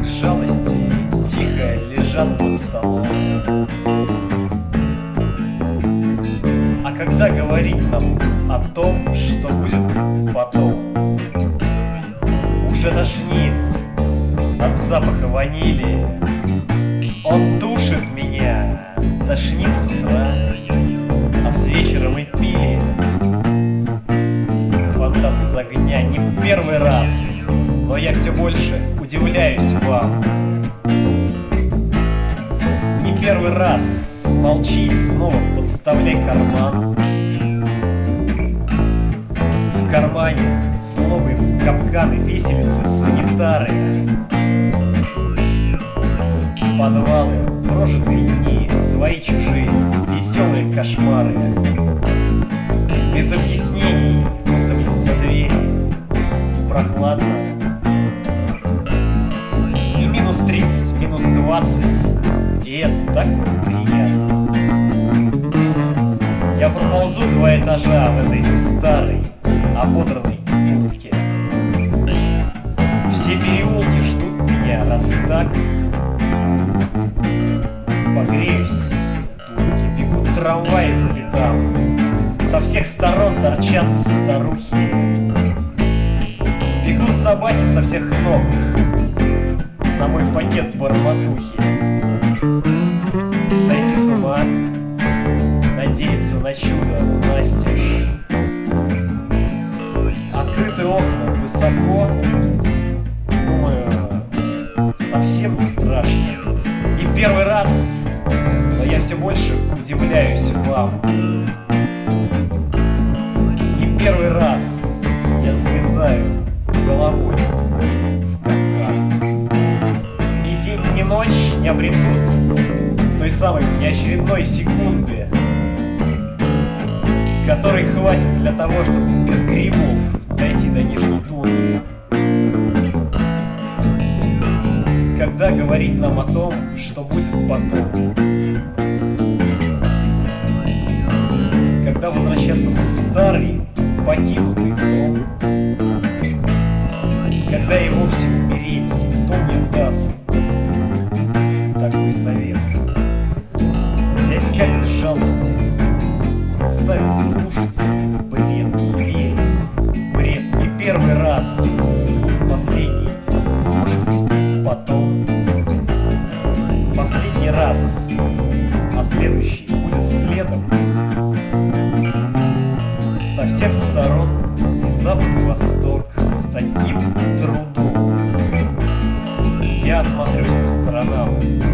жалости тихо лежат под столом. А когда говорить нам о том, что будет потом, уже тошнит от запаха ванили. Он душит меня, тошнит с утра, а с вечера мы пили фонтан из огня не в первый раз, но я все больше удивляюсь вам. Не первый раз молчи, снова подставляй карман. В кармане злобы, капканы, виселицы, санитары, подвалы, прожитые дни, свои чужие, веселые кошмары. Без объяснений выставлен за дверь, прохладно. И минус 30, минус 20, и это так приятно. Я проползу 2 этажа в этой старой, ободранной куртке. Все переулки ждут меня, раз так. Погреюсь в турке, бегут трамваи по пятам, со всех сторон торчат старухи, бегут собаки со всех ног на мой пакет барматухи. Сойти с ума, надеяться на чудо настежь. Открыты окна высоко, думаю, совсем не страшно. И первый раз, но я все больше удивляюсь вам. И первый раз я завязаю головой в капкан. Ни день, ни ночь не обретут той самой неочередной секунды, которой хватит для того, чтобы без грибов дойти до нижней тундры. Когда говорить нам о том, что будет потом? Когда возвращаться в старый, покинутый дом? Когда и вовсе умереть, кто мне даст такой совет? Для искателя жалости заставить слушать бред, верить. Бред не первый раз, последний, может быть, потом. Последний раз, а следующий будет следом. Со всех сторон, и запад, и восток, с таким трудом. Я осмотрюсь по сторонам.